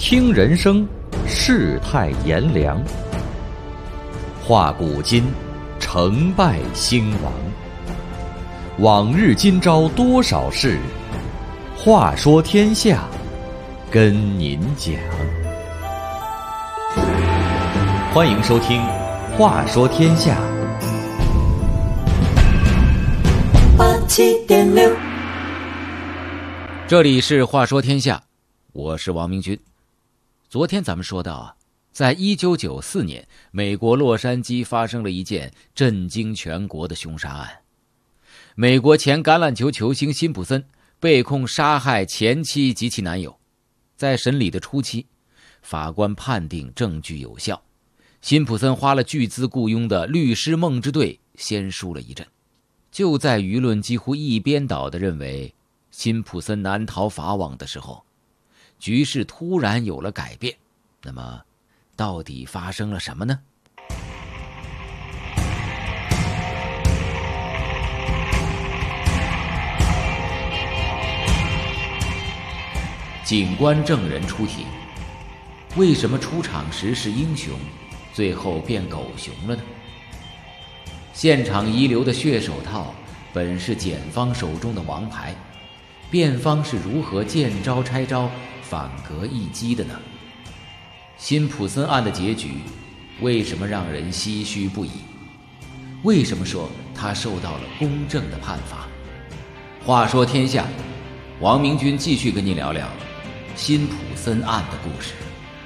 听人生，世态炎凉，话古今，成败兴亡。往日今朝多少事，话说天下，跟您讲。欢迎收听《话说天下》。 87.6， 这里是《话说天下》，我是王明军。昨天咱们说到啊，在1994年，美国洛杉矶发生了一件震惊全国的凶杀案。美国前橄榄球球星辛普森被控杀害前妻及其男友。在审理的初期，法官判定证据有效，辛普森花了巨资雇佣的律师梦之队先输了一阵。就在舆论几乎一边倒地认为辛普森难逃法网的时候，局势突然有了改变。那么到底发生了什么呢？警官证人出庭，为什么出场时是英雄，最后变狗熊了呢？现场遗留的血手套本是检方手中的王牌，辩方是如何见招拆招，反戈一击的呢？辛普森案的结局为什么让人唏嘘不已？为什么说他受到了公正的判罚？话说天下，王明军继续跟你聊聊辛普森案的故事。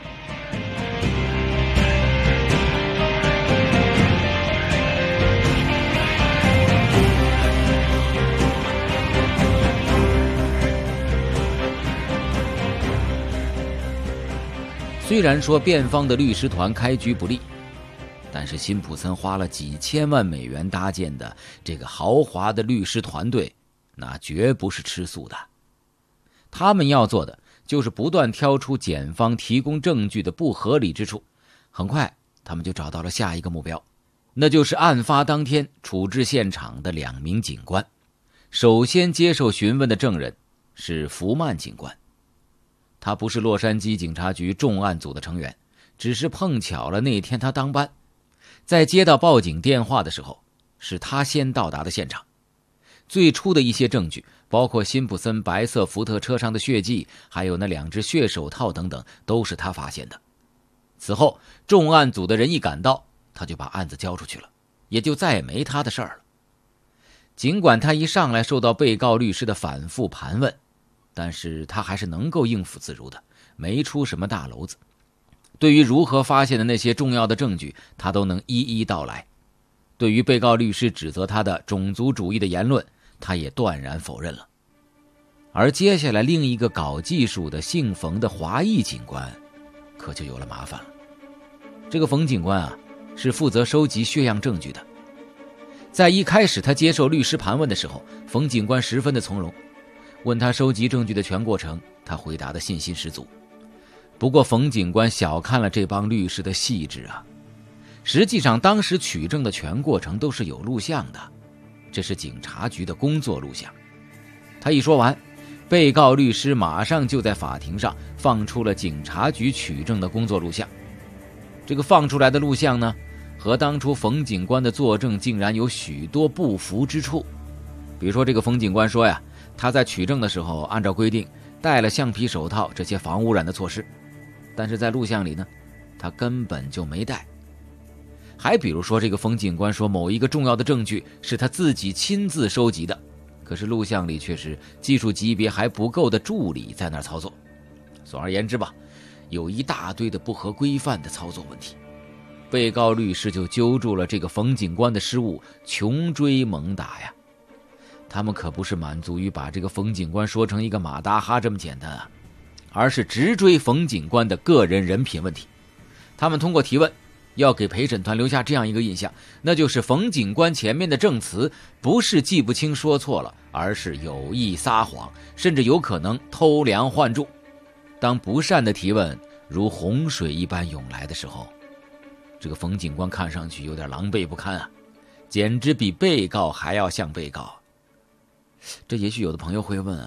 虽然说辩方的律师团开局不利，但是辛普森花了几千万美元搭建的这个豪华的律师团队，那绝不是吃素的。他们要做的就是不断挑出检方提供证据的不合理之处。很快他们就找到了下一个目标，那就是案发当天处置现场的2名警官。首先接受询问的证人是福曼警官，他不是洛杉矶警察局重案组的成员，只是碰巧了那天他当班。在接到报警电话的时候，是他先到达的现场。最初的一些证据，包括辛普森白色福特车上的血迹，还有那2只血手套等等，都是他发现的。此后重案组的人一赶到，他就把案子交出去了，也就再也没他的事儿了。尽管他一上来受到被告律师的反复盘问，但是他还是能够应付自如的，没出什么大娄子。对于如何发现的那些重要的证据，他都能一一道来。对于被告律师指责他的种族主义的言论，他也断然否认了。而接下来另一个搞技术的姓冯的华裔警官可就有了麻烦了。这个冯警官啊，是负责收集血样证据的。在一开始他接受律师盘问的时候，冯警官十分的从容，问他收集证据的全过程，他回答的信心十足。不过冯警官小看了这帮律师的细致啊，实际上当时取证的全过程都是有录像的，这是警察局的工作录像。他一说完，被告律师马上就在法庭上放出了警察局取证的工作录像。这个放出来的录像呢，和当初冯警官的作证竟然有许多不符之处。比如说这个冯警官说呀，他在取证的时候按照规定戴了橡皮手套这些防污染的措施，但是在录像里呢，他根本就没戴。还比如说这个冯警官说某一个重要的证据是他自己亲自收集的，可是录像里却是技术级别还不够的助理在那儿操作。总而言之吧，有一大堆的不合规范的操作问题。被告律师就揪住了这个冯警官的失误，穷追猛打呀。他们可不是满足于把这个冯警官说成一个马大哈这么简单啊，而是直追冯警官的个人人品问题。他们通过提问要给陪审团留下这样一个印象，那就是冯警官前面的证词不是记不清说错了，而是有意撒谎，甚至有可能偷梁换柱。当不善的提问如洪水一般涌来的时候，这个冯警官看上去有点狼狈不堪啊，简直比被告还要像被告。这也许有的朋友会问啊，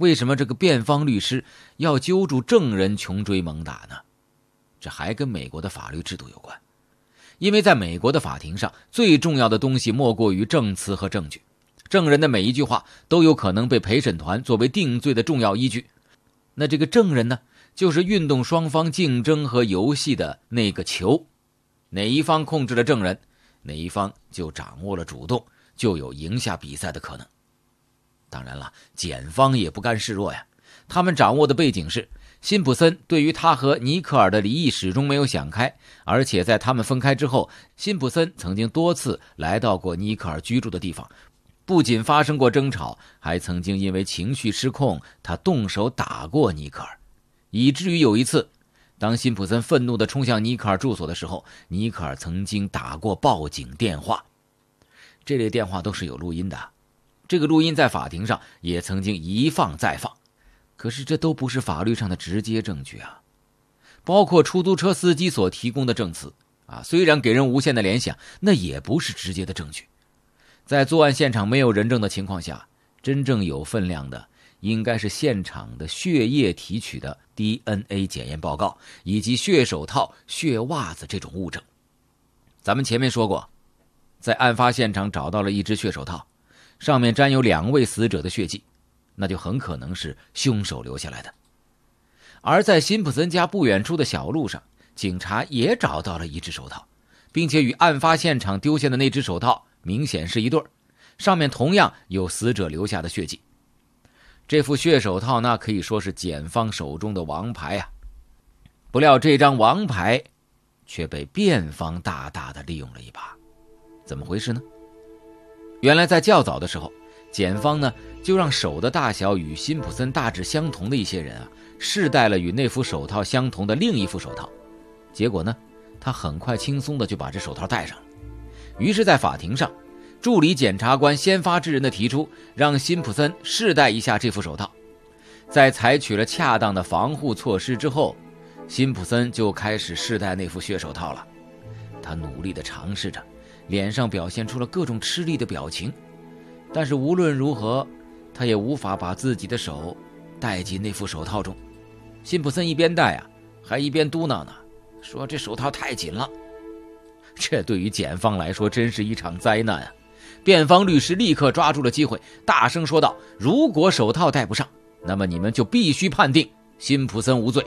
为什么这个辩方律师要揪住证人穷追猛打呢？这还跟美国的法律制度有关。因为在美国的法庭上，最重要的东西莫过于证词和证据，证人的每一句话都有可能被陪审团作为定罪的重要依据。那这个证人呢，就是运动双方竞争和游戏的那个球，哪一方控制了证人，哪一方就掌握了主动，就有赢下比赛的可能。当然了，检方也不甘示弱呀，他们掌握的背景是辛普森对于他和尼克尔的离异始终没有想开，而且在他们分开之后，辛普森曾经多次来到过尼克尔居住的地方，不仅发生过争吵，还曾经因为情绪失控，他动手打过尼克尔，以至于有一次，当辛普森愤怒地冲向尼克尔住所的时候，尼克尔曾经打过报警电话。这类电话都是有录音的，这个录音在法庭上也曾经一放再放。可是这都不是法律上的直接证据啊，包括出租车司机所提供的证词啊，虽然给人无限的联想，那也不是直接的证据。在作案现场没有人证的情况下，真正有分量的应该是现场的血液提取的 DNA 检验报告，以及血手套、血袜子这种物证。咱们前面说过，在案发现场找到了一只血手套，上面沾有2位死者的血迹，那就很可能是凶手留下来的。而在辛普森家不远处的小路上，警察也找到了一只手套，并且与案发现场丢下的那只手套明显是一对，上面同样有死者留下的血迹。这副血手套那可以说是检方手中的王牌啊，不料这张王牌却被辩方大大的利用了一把。怎么回事呢？原来在较早的时候，检方呢就让手的大小与辛普森大致相同的一些人啊，试戴了与那副手套相同的另一副手套，结果呢，他很快轻松的就把这手套戴上了。于是在法庭上，助理检察官先发制人的提出让辛普森试戴一下这副手套。在采取了恰当的防护措施之后，辛普森就开始试戴那副血手套了。他努力地尝试着，脸上表现出了各种吃力的表情，但是无论如何，他也无法把自己的手戴进那副手套中。辛普森一边戴啊，还一边嘟囔呢，说这手套太紧了。这对于检方来说真是一场灾难啊！辩方律师立刻抓住了机会，大声说道：如果手套戴不上，那么你们就必须判定辛普森无罪。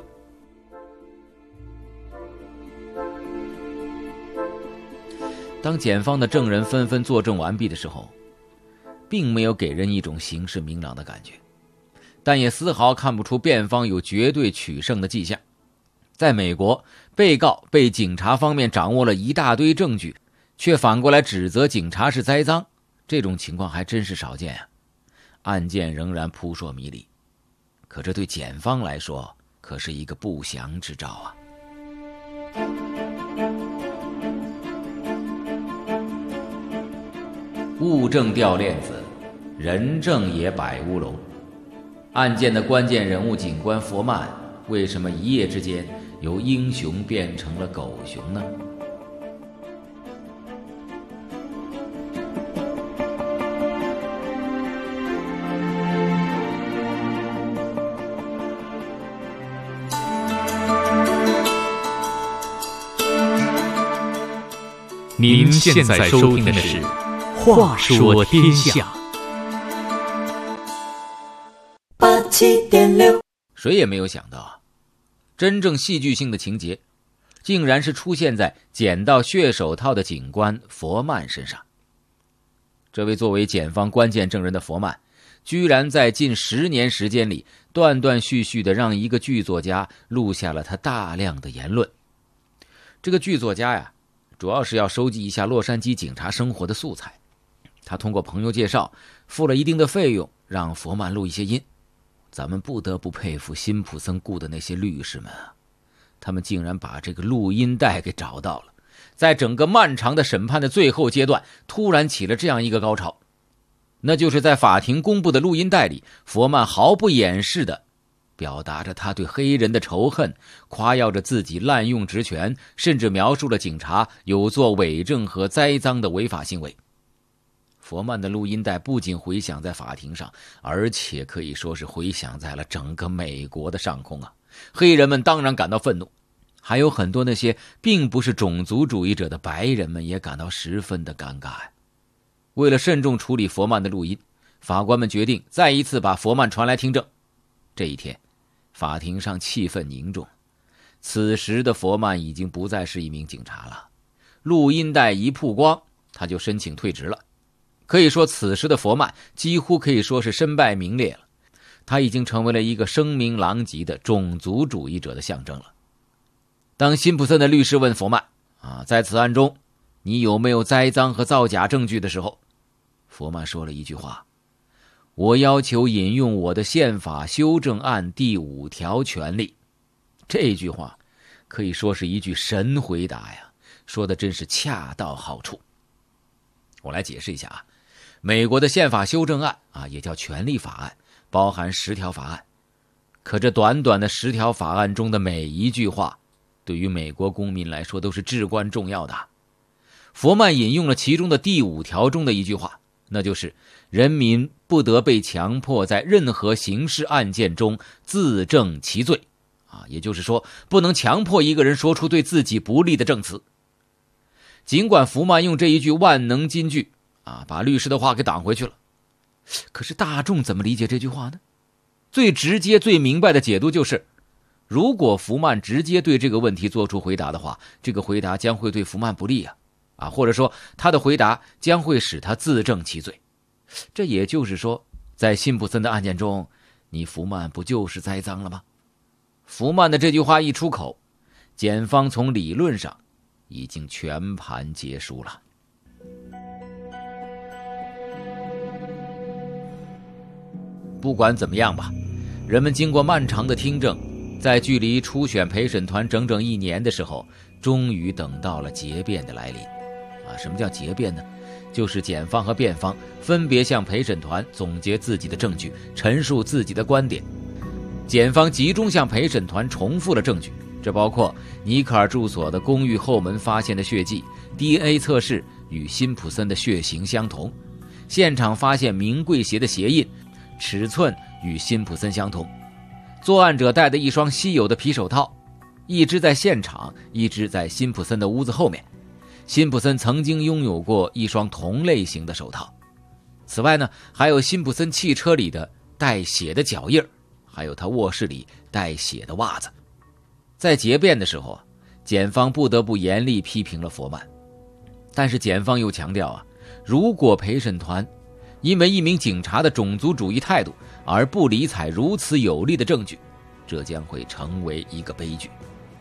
当检方的证人纷纷作证完毕的时候，并没有给人一种形势明朗的感觉，但也丝毫看不出辩方有绝对取胜的迹象。在美国，被告被警察方面掌握了一大堆证据，却反过来指责警察是栽赃，这种情况还真是少见啊。案件仍然扑朔迷离，可这对检方来说可是一个不祥之兆啊。物证掉链子，人证也摆乌龙。案件的关键人物警官佛曼，为什么一夜之间由英雄变成了狗熊呢？ 您现在收听的是《话说天下》 87.6。 谁也没有想到啊，真正戏剧性的情节竟然是出现在捡到血手套的警官佛曼身上。这位作为检方关键证人的佛曼，居然在近10年时间里断断续续地让一个剧作家录下了他大量的言论。这个剧作家呀，主要是要收集一下洛杉矶警察生活的素材。他通过朋友介绍，付了一定的费用，让佛曼录一些音。咱们不得不佩服辛普森雇的那些律师们啊，他们竟然把这个录音带给找到了。在整个漫长的审判的最后阶段，突然起了这样一个高潮，那就是在法庭公布的录音带里，佛曼毫不掩饰地表达着他对黑人的仇恨，夸耀着自己滥用职权，甚至描述了警察有做伪证和栽赃的违法行为。 佛曼的录音带不仅回响在法庭上，而且可以说是回响在了整个美国的上空啊！黑人们当然感到愤怒，还有很多那些并不是种族主义者的白人们也感到十分的尴尬呀。为了慎重处理佛曼的录音，法官们决定再一次把佛曼传来听证。这一天，法庭上气氛凝重。此时的佛曼已经不再是一名警察了，录音带一曝光，他就申请退职了。可以说，此时的佛曼几乎可以说是身败名裂了，他已经成为了一个声名狼藉的种族主义者的象征了。当辛普森的律师问佛曼在此案中你有没有栽赃和造假证据的时候，佛曼说了一句话：我要求引用我的宪法修正案第5条权利。这句话可以说是一句神回答呀，说的真是恰到好处。我来解释一下美国的宪法修正案也叫权利法案，包含10条法案。可这短短的10条法案中的每一句话，对于美国公民来说都是至关重要的。佛曼引用了其中的第5条中的一句话，那就是人民不得被强迫在任何刑事案件中自证其罪也就是说，不能强迫一个人说出对自己不利的证词。尽管福曼用这一句万能金句把律师的话给挡回去了，可是大众怎么理解这句话呢？最直接最明白的解读就是，如果福曼直接对这个问题做出回答的话，这个回答将会对福曼不利或者说他的回答将会使他自证其罪。这也就是说，在辛普森的案件中，你福曼不就是栽赃了吗？福曼的这句话一出口，检方从理论上已经全盘皆输了。不管怎么样吧，人们经过漫长的听证，在距离初选陪审团整整1年的时候，终于等到了结辩的来临。什么叫结辩呢？就是检方和辩方分别向陪审团总结自己的证据，陈述自己的观点。检方集中向陪审团重复了证据，这包括尼克尔住所的公寓后门发现的血迹 DNA 测试与辛普森的血型相同，现场发现名贵鞋的鞋印尺寸与辛普森相同，作案者戴的一双稀有的皮手套，一只在现场，一只在辛普森的屋子后面。辛普森曾经拥有过一双同类型的手套。此外呢，还有辛普森汽车里的带血的脚印，还有他卧室里带血的袜子。在结辩的时候检方不得不严厉批评了佛曼，但是检方又强调如果陪审团因为一名警察的种族主义态度而不理睬如此有力的证据，这将会成为一个悲剧。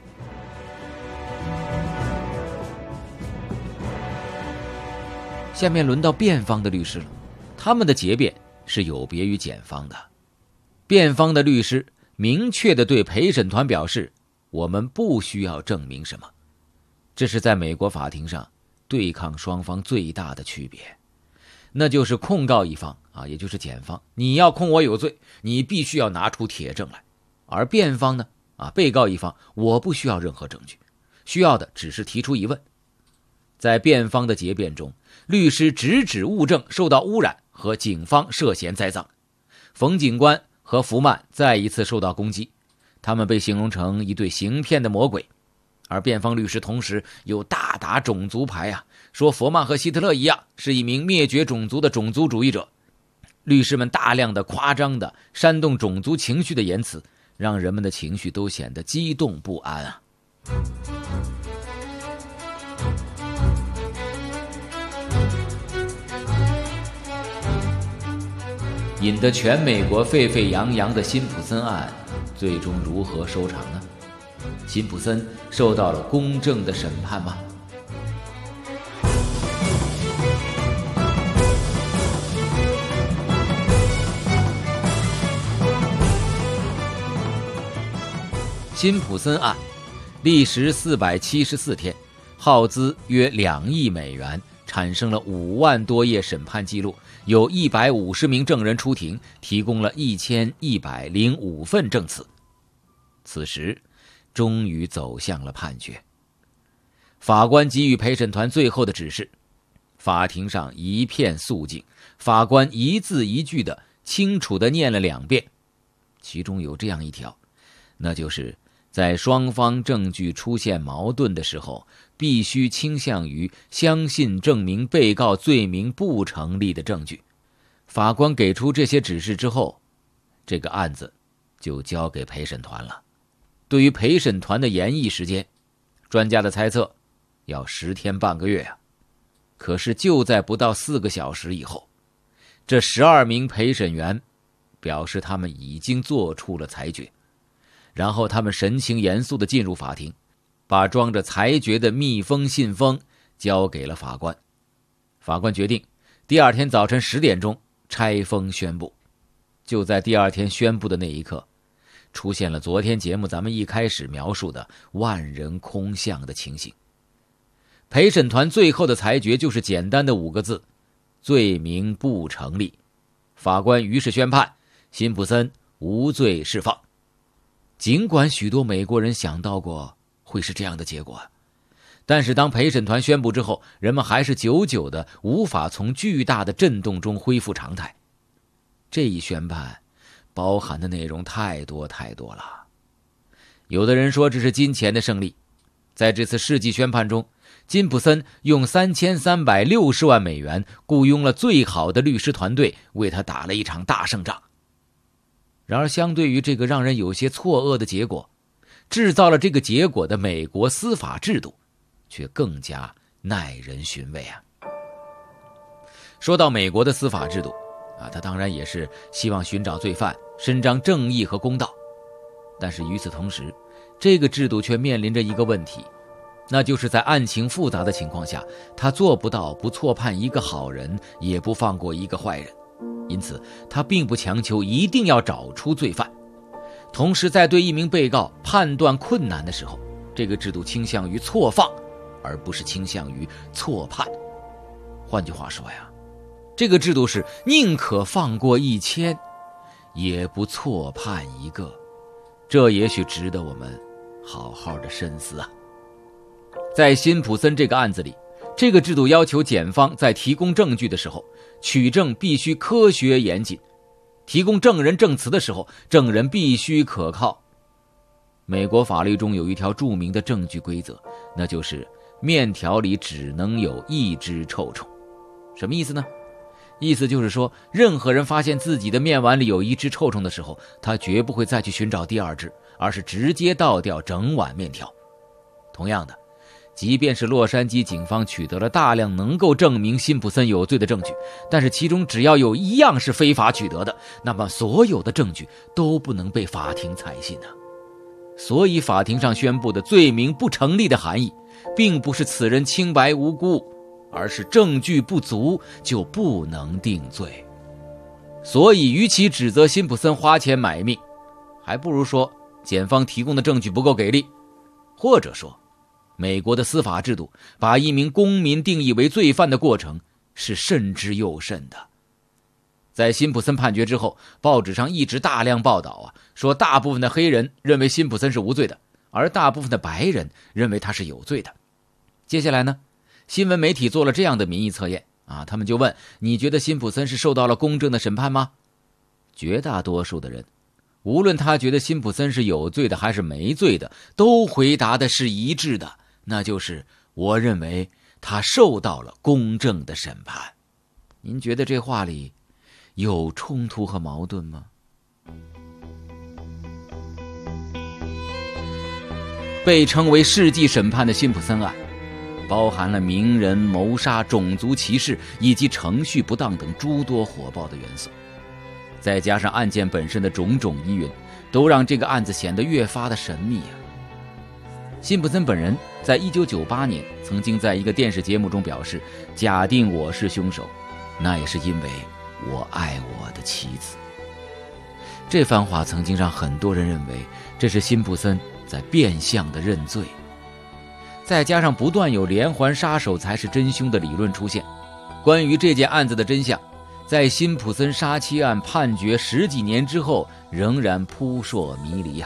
下面轮到辩方的律师了，他们的结辩是有别于检方的。辩方的律师明确地对陪审团表示，我们不需要证明什么。这是在美国法庭上对抗双方最大的区别，那就是控告一方也就是检方，你要控我有罪，你必须要拿出铁证来。而辩方呢被告一方，我不需要任何证据，需要的只是提出疑问。在辩方的结辩中，律师直指物证受到污染和警方涉嫌栽赃。冯警官和福曼再一次受到攻击，他们被形容成一对行骗的魔鬼。而辩方律师同时又大打种族牌说佛曼和希特勒一样是一名灭绝种族的种族主义者。律师们大量的夸张的煽动种族情绪的言辞，让人们的情绪都显得激动不安引得全美国沸沸扬扬的辛普森案最终如何收场呢？辛普森受到了公正的审判吗？辛普森案历时474天，耗资约2亿美元，产生了5万多页审判记录，有150名证人出庭，提供了1105份证词。此时终于走向了判决。法官给予陪审团最后的指示， 法庭上一片肃静，法官一字一句的清楚地念了2遍，其中有这样一条，那就是在双方证据出现矛盾的时候，必须倾向于相信证明被告罪名不成立的证据。法官给出这些指示之后，这个案子就交给陪审团了。对于陪审团的研议时间，专家的猜测要10天半个月啊。可是就在不到4个小时以后，这12名陪审员表示他们已经做出了裁决，然后他们神情严肃地进入法庭，把装着裁决的密封信封交给了法官。法官决定第2天早晨10点钟拆封宣布。就在第2天宣布的那一刻，出现了昨天节目咱们一开始描述的万人空巷的情形。陪审团最后的裁决就是简单的5个字：罪名不成立。法官于是宣判辛普森无罪释放。尽管许多美国人想到过会是这样的结果，但是当陪审团宣布之后，人们还是久久的无法从巨大的震动中恢复常态。这一宣判包含的内容太多太多了。有的人说这是金钱的胜利，在这次世纪宣判中，金普森用3360万美元雇佣了最好的律师团队，为他打了一场大胜仗。然而相对于这个让人有些错愕的结果，制造了这个结果的美国司法制度却更加耐人寻味啊。说到美国的司法制度他当然也是希望寻找罪犯，伸张正义和公道。但是与此同时，这个制度却面临着一个问题，那就是在案情复杂的情况下，他做不到不错判一个好人，也不放过一个坏人。因此他并不强求一定要找出罪犯。同时在对一名被告判断困难的时候，这个制度倾向于错放，而不是倾向于错判。换句话说呀，这个制度是宁可放过1000，也不错判一个。这也许值得我们好好的深思啊。在辛普森这个案子里，这个制度要求检方在提供证据的时候，取证必须科学严谨，提供证人证词的时候，证人必须可靠。美国法律中有一条著名的证据规则，那就是面条里只能有1只臭虫。什么意思呢？意思就是说，任何人发现自己的面碗里有1只臭虫的时候，他绝不会再去寻找第2只，而是直接倒掉整碗面条。同样的，即便是洛杉矶警方取得了大量能够证明辛普森有罪的证据，但是其中只要有1样是非法取得的，那么所有的证据都不能被法庭采信啊。所以法庭上宣布的罪名不成立的含义，并不是此人清白无辜，而是证据不足就不能定罪。所以与其指责辛普森花钱买命，还不如说检方提供的证据不够给力，或者说美国的司法制度把一名公民定义为罪犯的过程是慎之又慎的。在辛普森判决之后，报纸上一直大量报道说大部分的黑人认为辛普森是无罪的，而大部分的白人认为他是有罪的。接下来呢，新闻媒体做了这样的民意测验他们就问，你觉得辛普森是受到了公正的审判吗？绝大多数的人，无论他觉得辛普森是有罪的还是没罪的，都回答的是一致的，那就是我认为他受到了公正的审判。您觉得这话里有冲突和矛盾吗？被称为世纪审判的辛普森案，包含了名人谋杀、种族歧视以及程序不当等诸多火爆的元素，再加上案件本身的种种疑云，都让这个案子显得越发的神秘辛普森本人在1998年曾经在一个电视节目中表示，假定我是凶手，那也是因为我爱我的妻子。这番话曾经让很多人认为这是辛普森在变相的认罪。再加上不断有连环杀手才是真凶的理论出现，关于这件案子的真相，在辛普森杀妻案判决10几年之后仍然扑朔迷离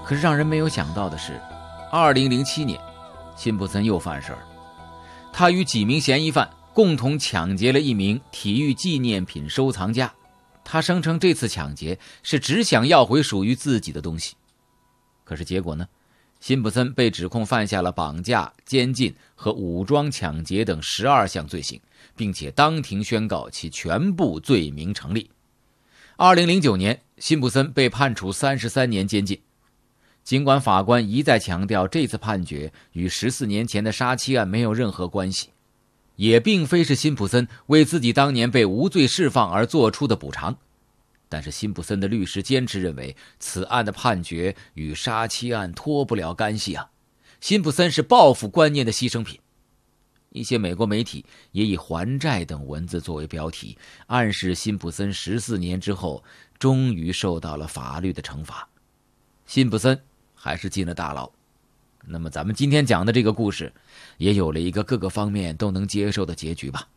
可是让人没有想到的是，2007年，辛普森又犯事儿。他与几名嫌疑犯共同抢劫了一名体育纪念品收藏家。他声称这次抢劫是只想要回属于自己的东西。可是结果呢？辛普森被指控犯下了绑架、监禁和武装抢劫等12项罪行，并且当庭宣告其全部罪名成立。2009年，辛普森被判处33年监禁。尽管法官一再强调这次判决与14年前的杀妻案没有任何关系，也并非是辛普森为自己当年被无罪释放而做出的补偿，但是辛普森的律师坚持认为此案的判决与杀妻案脱不了干系啊！辛普森是报复观念的牺牲品。一些美国媒体也以还债等文字作为标题，暗示辛普森14年之后终于受到了法律的惩罚。辛普森还是进了大牢。那么咱们今天讲的这个故事也有了一个各个方面都能接受的结局吧。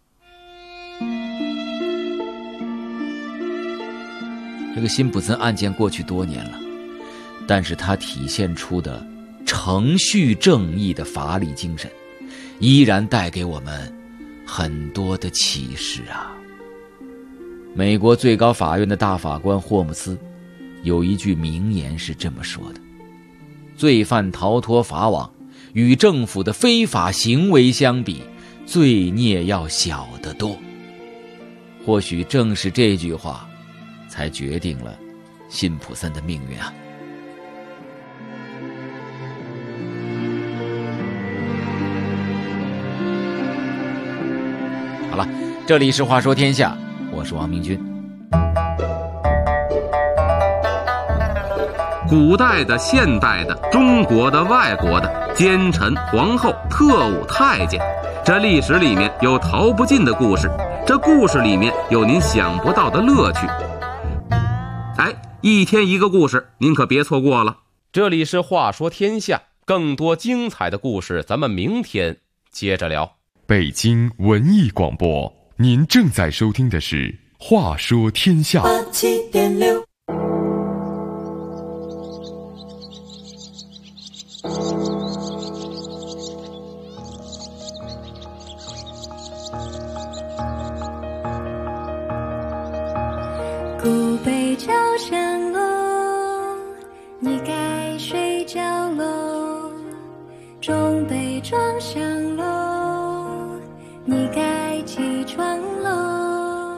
这个辛普森案件过去多年了，但是它体现出的程序正义的法理精神依然带给我们很多的启示啊。美国最高法院的大法官霍姆斯有一句名言是这么说的：罪犯逃脱法网，与政府的非法行为相比，罪孽要小得多。或许正是这句话才决定了辛普森的命运啊。好了，这里是话说天下，我是王明君。 古代的、现代的、中国的、外国的，奸臣、皇后、特务、太监，这历史里面有逃不尽的故事，这故事里面有您想不到的乐趣。一天一个故事，您可别错过了。这里是话说天下，更多精彩的故事咱们明天接着聊。 北京文艺广播，您正在收听的是话说天下87.6。 古北朝上楼，你该睡觉喽。中北庄上楼，你该起床喽。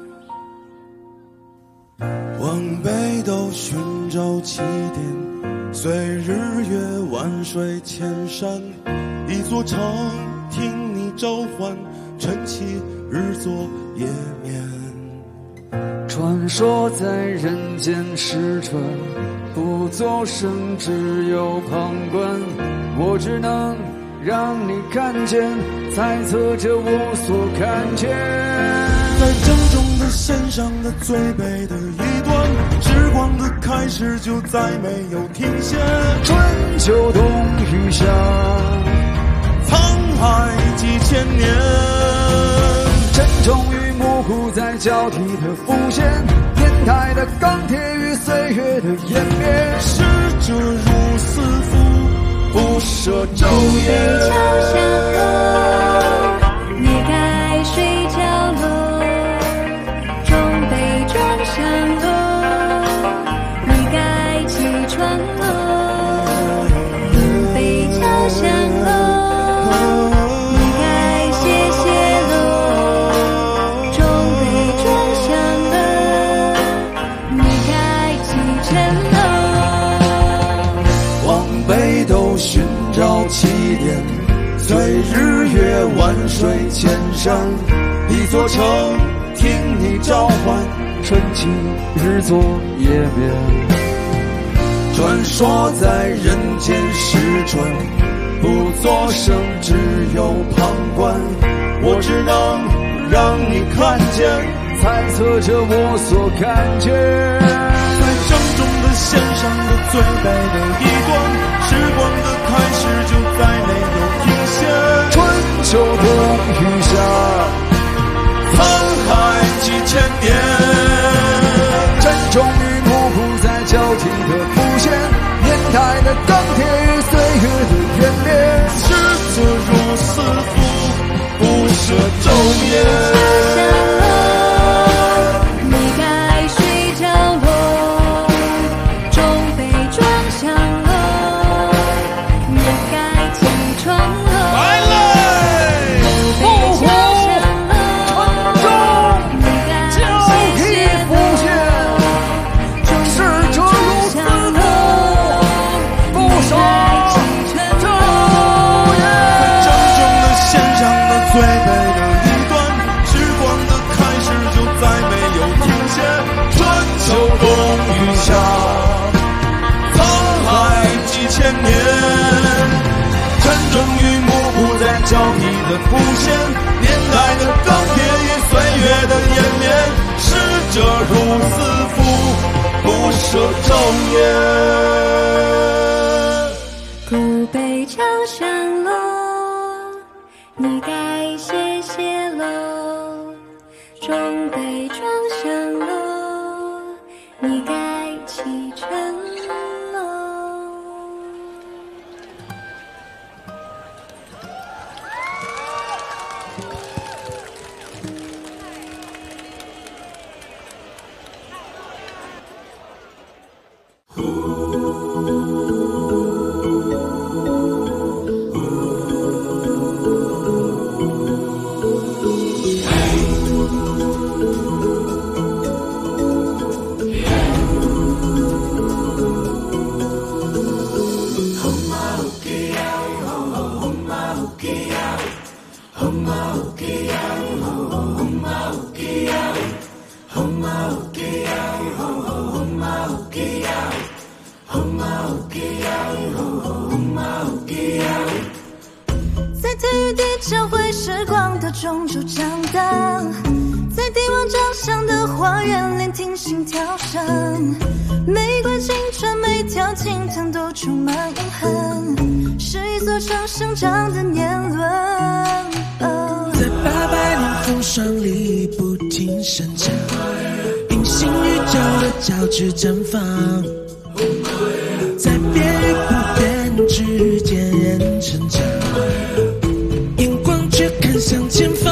往北斗寻找起点，随日月万水千山，一座城听你召唤，晨起日作夜眠。 传说在人间使者，不作声，只有旁观。我只能让你看见，猜测着我所看见。 在正中的线上的最北的一端，时光的开始就再没有停歇。 春秋冬雨夏， 沧海几千年。 沉重与模糊在交替的浮现，年代的钢铁与岁月的湮灭。 逝者如斯夫，不舍昼夜。 桥上楼，你该睡觉喽。中北庄上楼，你该起床喽。东北桥上楼，你该歇歇喽。中北庄上楼，你该启程喽。 往北斗寻找起点，随日月万水千山，一座城听你召唤， 春起日作夜眠。 传说在人间时准，不作声，只有旁观。我只能让你看见， 猜测着我所看见。 在正中的线上的最北的一端，时光的开始就再没有停歇。 春秋冬雨夏， 沧海几千年。 沉重与模糊在交替的浮现，年代昼夜。交替的浮现，年代的钢铁与岁月的湮灭，逝者如斯夫，不舍昼夜。 古北朝上楼，你该谢谢喽。中北庄上楼，你该启程喽。在体育地教会时光的中轴长大，在帝王掌上的花园聆听心跳声，玫瑰青春每条青藤都充满永恒，是一座城生长的年轮。 在800年风霜里不停生长，平行宇宙的交织绽放，在变与不变之间人成长，眼光却看向前方。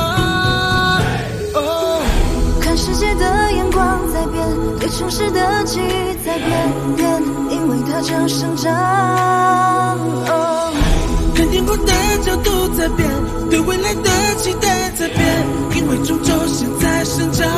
看世界的眼光在变，对城市的记忆在变，因为它正生长。 看天空的角度在变，对未来的期待在变，因为种种现在生长。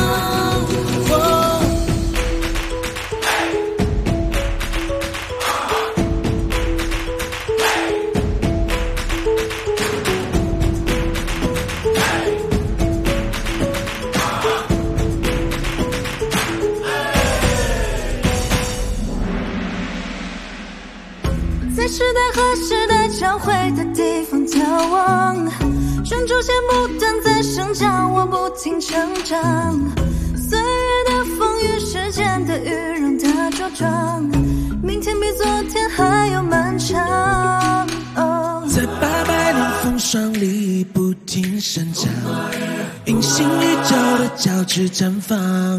在时代和时代交汇的地方眺望，专注些不断在生长，我不停成长。岁月的风雨，时间的雨，让它茁壮，明天比昨天还要漫长。 在800年风霜里不停生长，平行宇宙的交织绽放。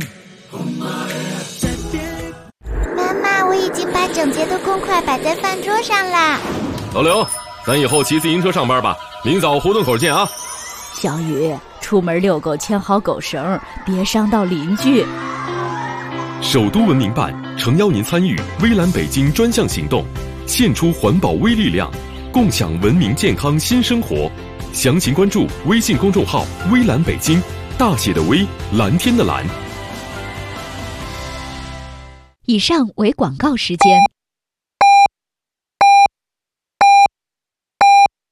妈妈，我已经把整洁的公筷摆在饭桌上啦。 老刘，咱以后骑自行车上班吧，明早胡同口见啊。 小雨，出门遛狗牵好狗绳，别伤到邻居。 首都文明办诚邀您参与微蓝北京专项行动，献出环保微力量，共享文明健康新生活。详情关注微信公众号微蓝北京，大写的微，蓝天的蓝。 以上为广告时间。